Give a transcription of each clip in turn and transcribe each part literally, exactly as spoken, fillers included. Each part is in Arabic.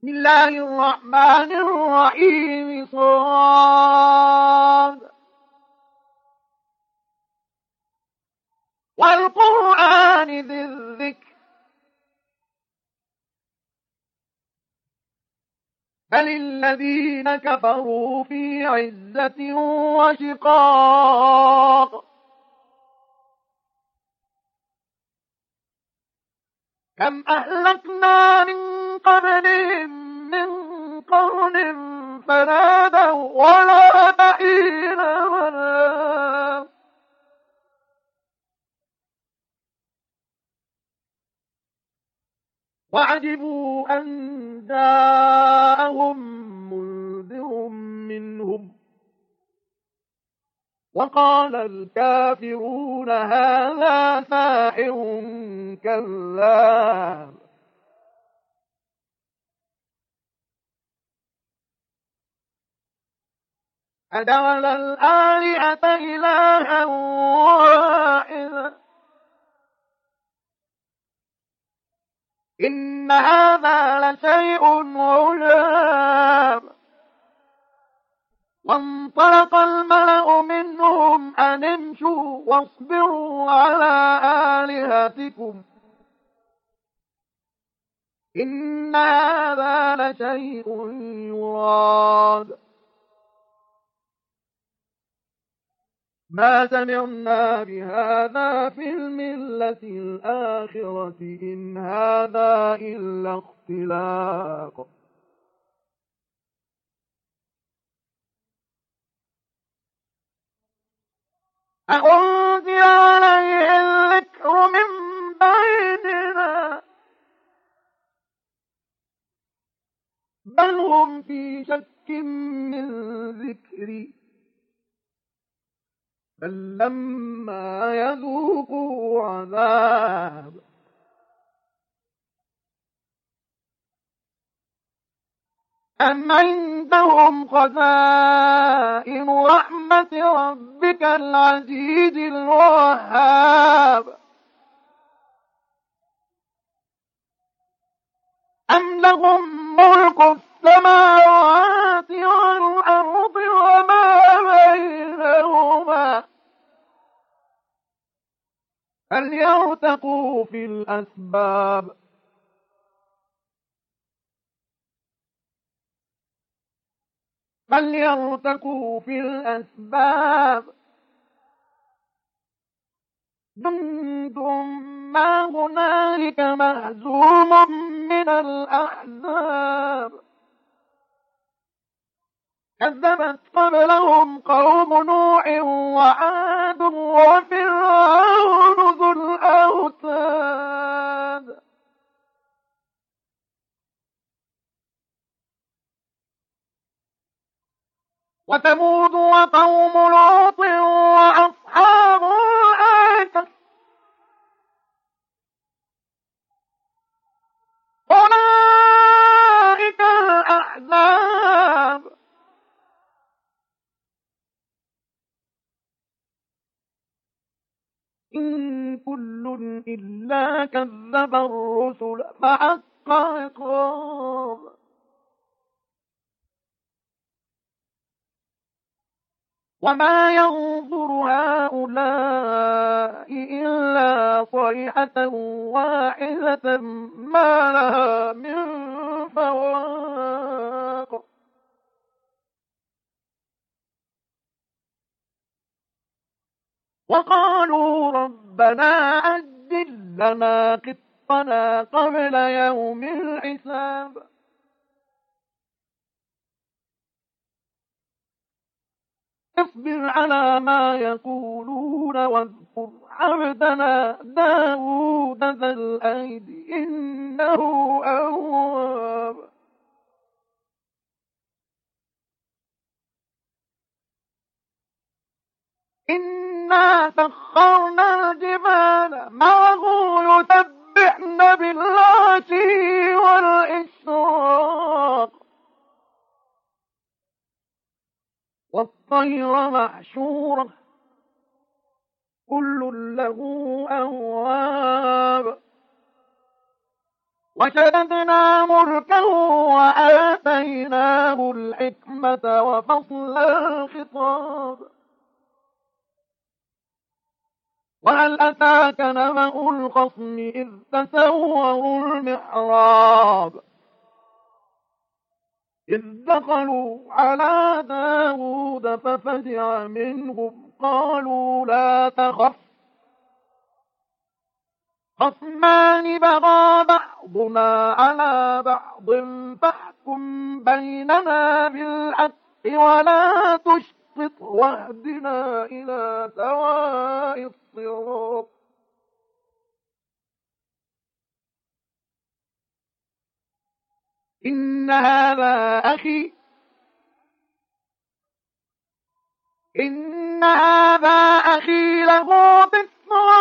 بسم الله الرحمن الرحيم. صاد والقرآن ذي الذكر بل الذين كفروا في عزة وشقاق. كم أهلكنا من قبلهم من قرن فنادوا ولا تحين ولا وعجبوا أن جاءهم منذر منهم وقال الكافرون هذا ساحر كذاب. أجعل الآلهة إلها واحدا إن هذا لشيء عجاب. وانطلق الملأ منهم أن امشوا واصبروا على آلهتكم إن هذا لشيء يراد ما سمعنا بهذا في الملة الآخرة إن هذا إلا اختلاق. أأنزل عليه الذكر من بيننا بل هم في شك من ذكري بل لما يذوقوا عذاب. أم عندهم خزائن رحمة ربك العزيز الوهاب أم لهم ملك السماوات والأرض وما بينهما فليرتقوا في الأسباب. فليرتقوا في الأسباب جند ما هنالك مهزوم من الأحزاب كذبت قبلهم قوم نوح وعاد وفرعون ذو الأوتاد وثمود وقوم لوط وأصحاب الأيكة أولئك الأحزاب إن كل إلا كذب الرسل فحق عقاب. وما ينظر هؤلاء إلا صيحة واحدة ما لها من فواق. وقالوا ربنا عجل لنا قطنا قبل يوم الحساب اصبر على ما يقولون واذكر عبدنا داود ذا الأيد إنه أواب. إنا سخرنا الجبال معه يسبحن بالعشي والإشراق والطير محشورة كل له أواب. وشددنا ملكه وآتيناه الحكمة وفصل الخطاب. وهل أتاك نبأ الخصم إذ تسوروا المحراب إذ دخلوا على داود ففزع منهم قالوا لا تخف خصمان بغى بعضنا على بعض فاحكم بيننا بالحق ولا تشطط واهدنا إلى سواء الصراط. إن هذا أخي إن هذا أخي له تسع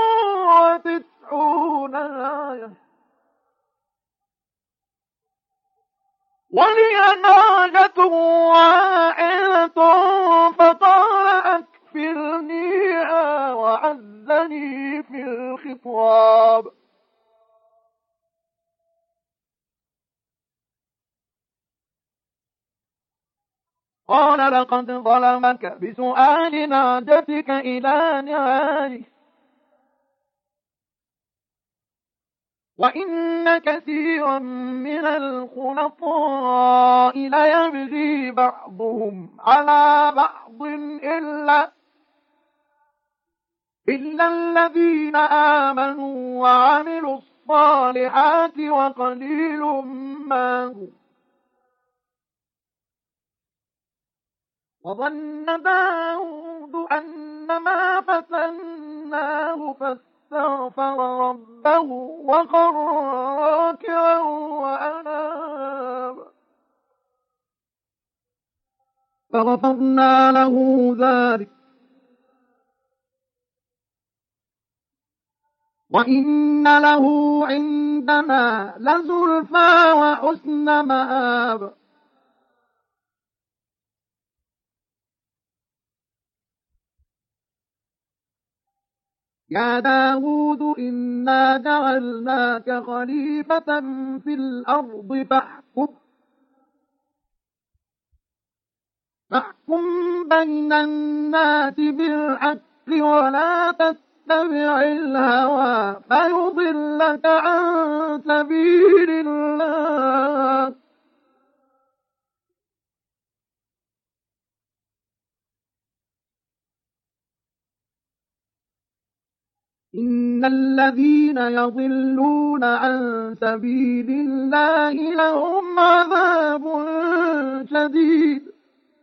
وتسعون آية ولي ناجة واحدة فقال أكفلنيها وعزني في الخطاب. قال لقد ظلمك بسؤال ناجتك إلى نعاله وإن كثيرا من الخلطاء ليبغي بعضهم على بعض إلا إلا الذين آمنوا وعملوا الصالحات وقليل ما هم. وظن داود أنما فتناه فاستغفر ربه وخر راكعا وأناب فغفرنا له ذلك وإن له عندنا لزلفى وحسن مآب. يا داود إنا جعلناك خليفة في الأرض فاحكم فاحكم بين الناس بالحق ولا تتبع الهوى فيضلك عن سبيل الله. إن الذين يضلون عن سبيل الله لهم عذاب شديد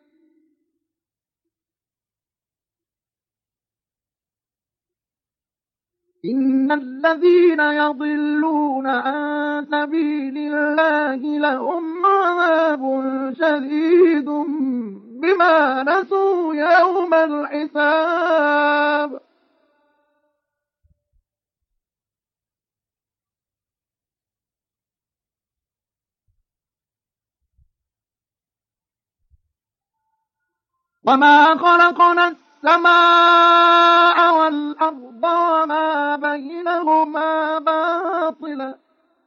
إن الذين يضلون عن سبيل الله لهم عذاب شديد بما نسوا يوم الحساب. وما خلقنا السماء والأرض وما بينهما باطلا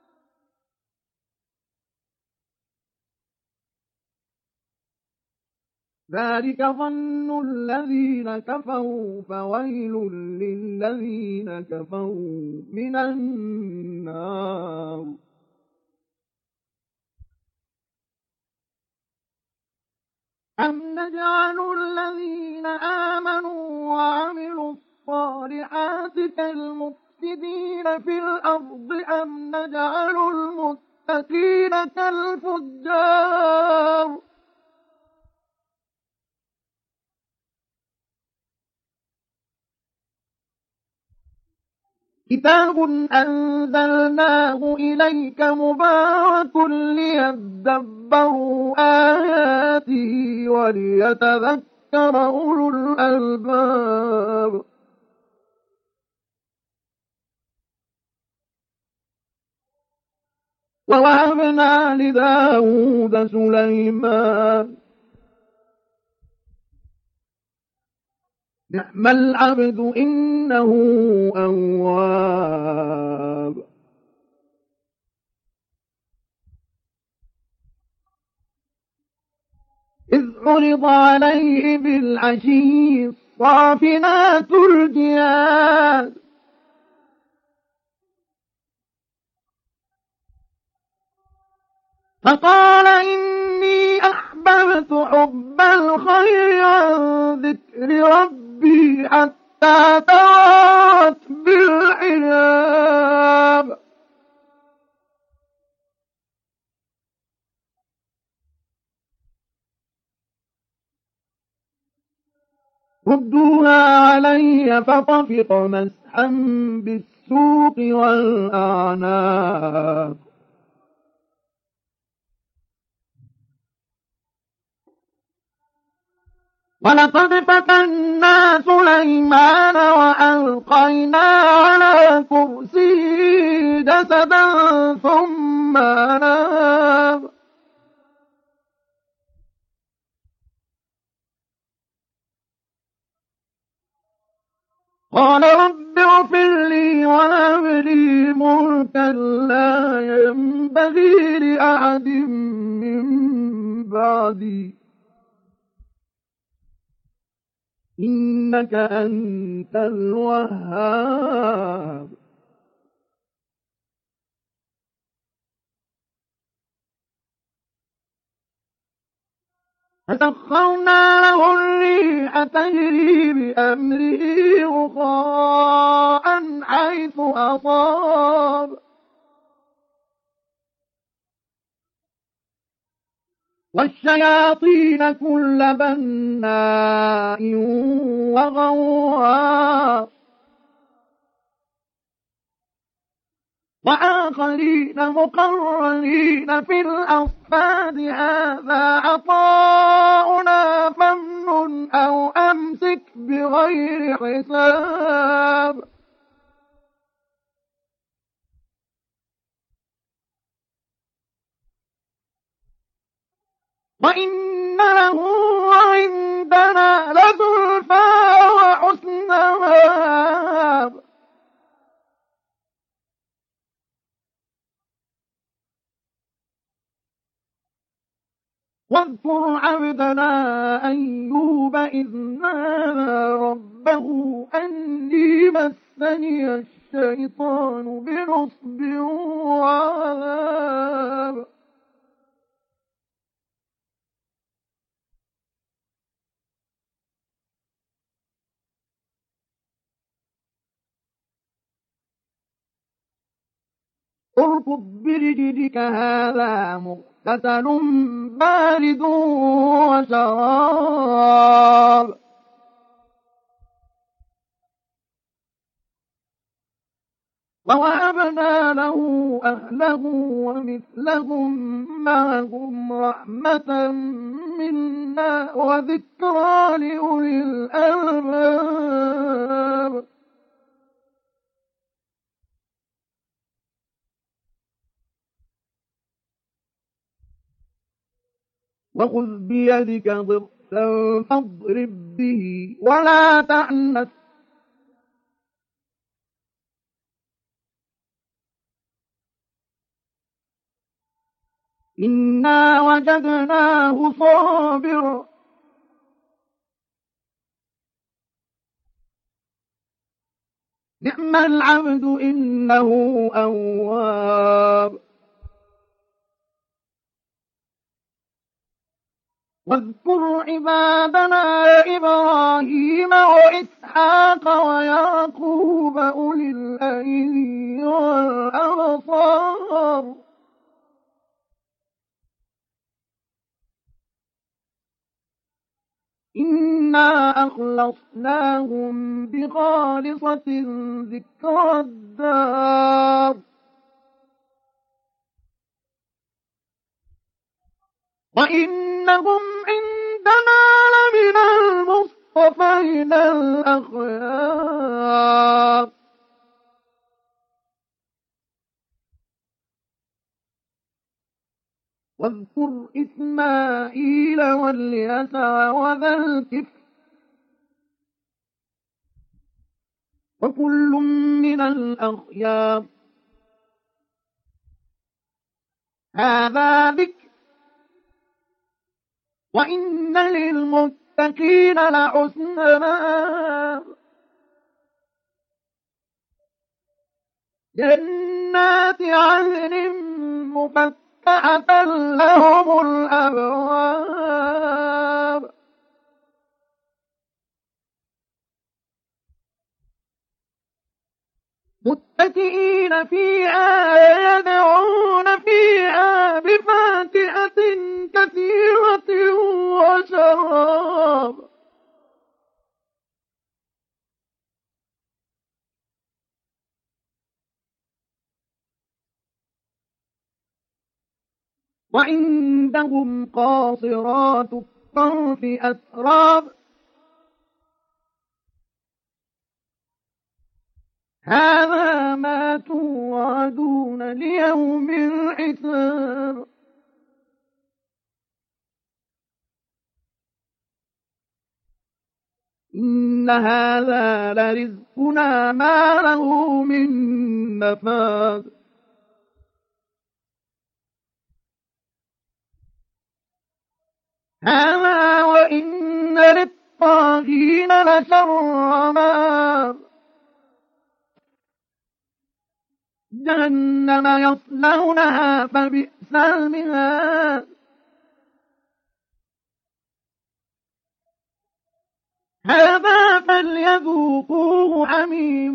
ذلك ظن الذين كفروا فويل للذين كفروا من النار. أم نجعل الذين آمنوا وعملوا الصالحات كالمفسدين في الأرض أم نجعل المتقين كالفجار. كتاب أنزلناه إليك مبارك ليدبروا آياته وليتذكر أولو الألباب. ووهبنا لداود سليمان نعم العبد إنه أواب. عرض عليه بالعشي الصافنات الجياد فقال إني أحببت حب الخير عن ذكر ربي حتى توارت بالحجاب ردوها علي فطفق مسحا بالسوق والأعناق ولقد فتنا سليمان وألقينا على كرسيه جسدا ثم أناب قال رب اغفر لي وهب لي ملكا لا ينبغي لأحد من بعدي إنك أنت الوهاب فسخرنا له الريح تجري بأمره رخاء حيث أصاب والشياطين كل بناء وغواص وآخرين مقرنين في الأصفاد هذا عطاؤنا فامنن أو أمسك بغير حساب وإن له عندنا لزلفى وحسن مآب واذكر عبدنا أيوب إذ نادى ربه أني مسني الشيطان بنصب وعذاب اركض برجلك هذا مغتسل بارد وشراب ووهبنا له أهله ومثلهم معهم رحمة منا وذكرى لأولي الألباب وخذ بيدك ضغثا فاضرب به ولا تحنث إنا وجدناه صابرا نعم العبد إنه أواب واذكر عبادنا إبراهيم وإسحاق ويعقوب أولي الأيدي والأبصار إنا أخلصناهم بخالصة ذكرى الدار وإنهم عندنا لمن المصطفين الأخيار واذكر إسماعيل واليسع وذا الكفر وكل من الأخيار هذا ذكر وإن للمتقين لحسن مآب جنات عدن مفتحة لهم الأبواب متكئين فيها يدعون فيها بفاكهة كثيرة وشراب وعندهم قاصرات الطرف أتراب هذا ما توعدون ليوم الحساب إن هذا لرزقنا ما له من نفاد هذا وإن للطاغين لشر مآب جهنم يصلونها فبئس المهاد هذا فليذوقوه حميم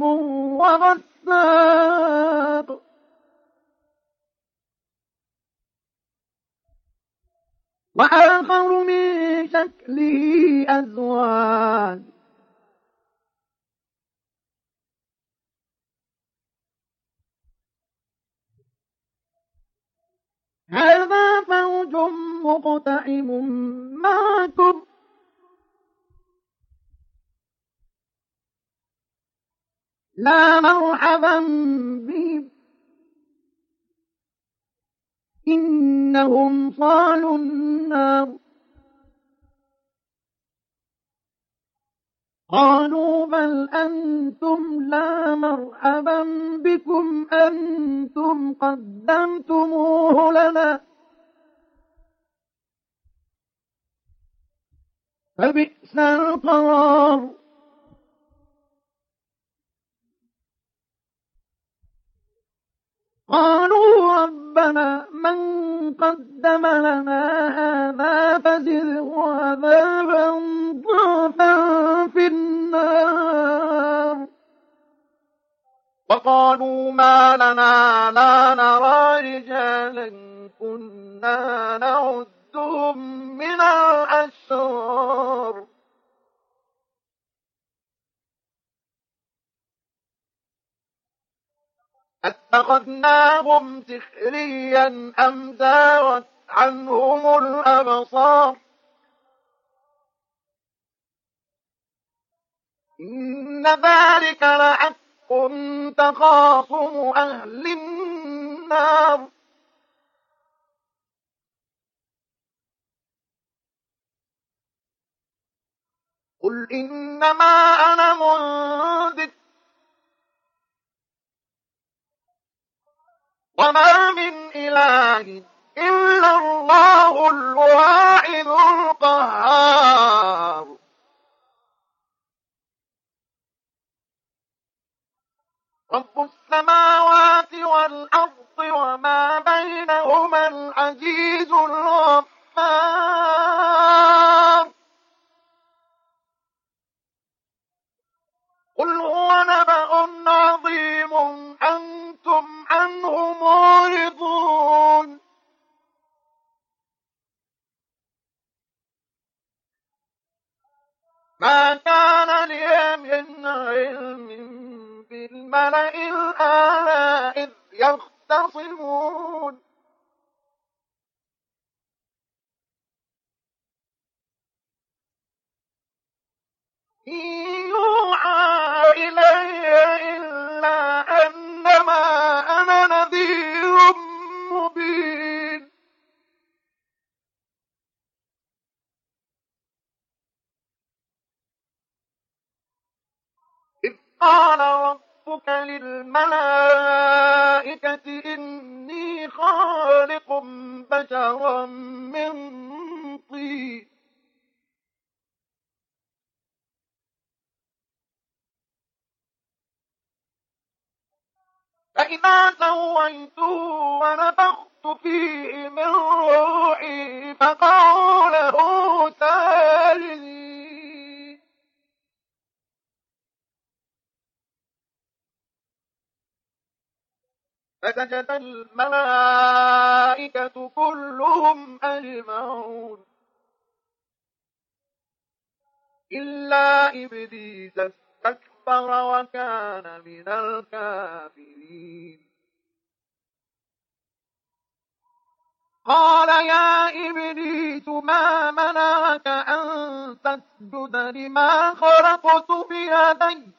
وغساق وآخر من شكله أزواج هذا فوج مقتحم معكم لا مرحبا بهم إنهم صالوا النار قالوا بل أنتم لا مرحبا بكم أنتم قدمتموه لنا فبئس القرار قالوا ربنا من قدم لنا هذا فزده عذابا ضعفا في النار وقالوا ما لنا لا نرى رجالا كنا نعدهم من الأشرار اتخذناهم سخريا أم زاغت عنهم الأبصار إن ذلك لحق تخاصم أهل النار قل إنما أنا منذر وما من إله إلا الله الواحد القهار رب السماوات والأرض وما بينهما العزيز الغفار قل هو نبأ عظيم أنتم عنه معرضون ما كان لي من علم بالملأ الأعلى إذ يختصمون إن يوحى إلي إلا أنما أنا نذير مبين إذ قال ربك للملائكة إني خالق بشرا من طين إذا سويته ونفخت فيه من روحي فقعوا له ساجدين. فسجد الملائكة كلهم أجمعون إلا إبليس استكبر وكان من الكافرين. قال يا إبليس ما منعك أن تسجد لما خلقت بيدي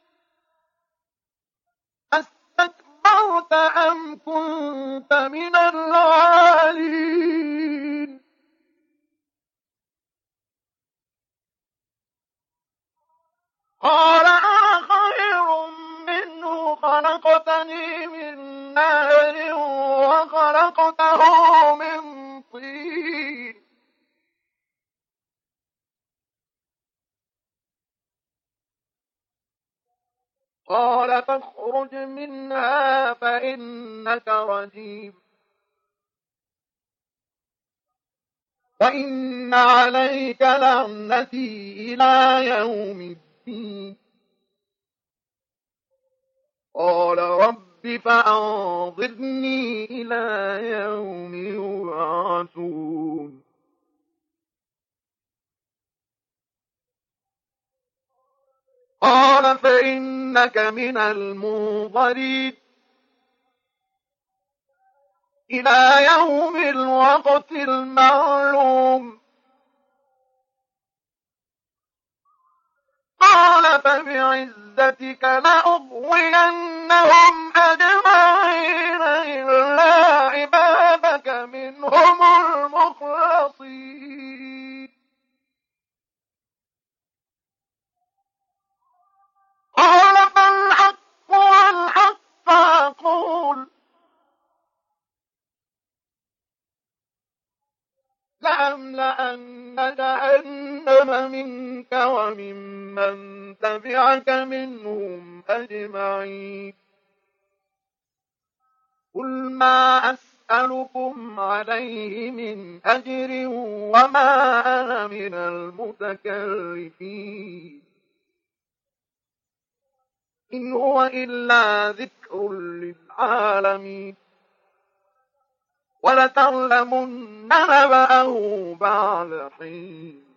أستكبرت أم كنت من العالين؟ قال أنا خير منه خلقتني من نار وخلقته من طين. قال فاخرج منها فإنك رجيم وإن عليك لعنتي إلى يوم الدين. قال رب فأنظرني إلى يوم يبعثون. قال فإنك من المنظرين إلى يوم الوقت المعلوم. قال فبعزتك لأغوينهم أجمعين إلا عبادك منهم المخلصين. قال فالحق والحق أقول لأملأن جهنم منك وممن تبعك منهم أجمعين. قل ما أسألكم عليه من أجر وما أنا من المتكلفين إن هو إلا ذكر للعالمين ولتعلمن نبأه بعد حين.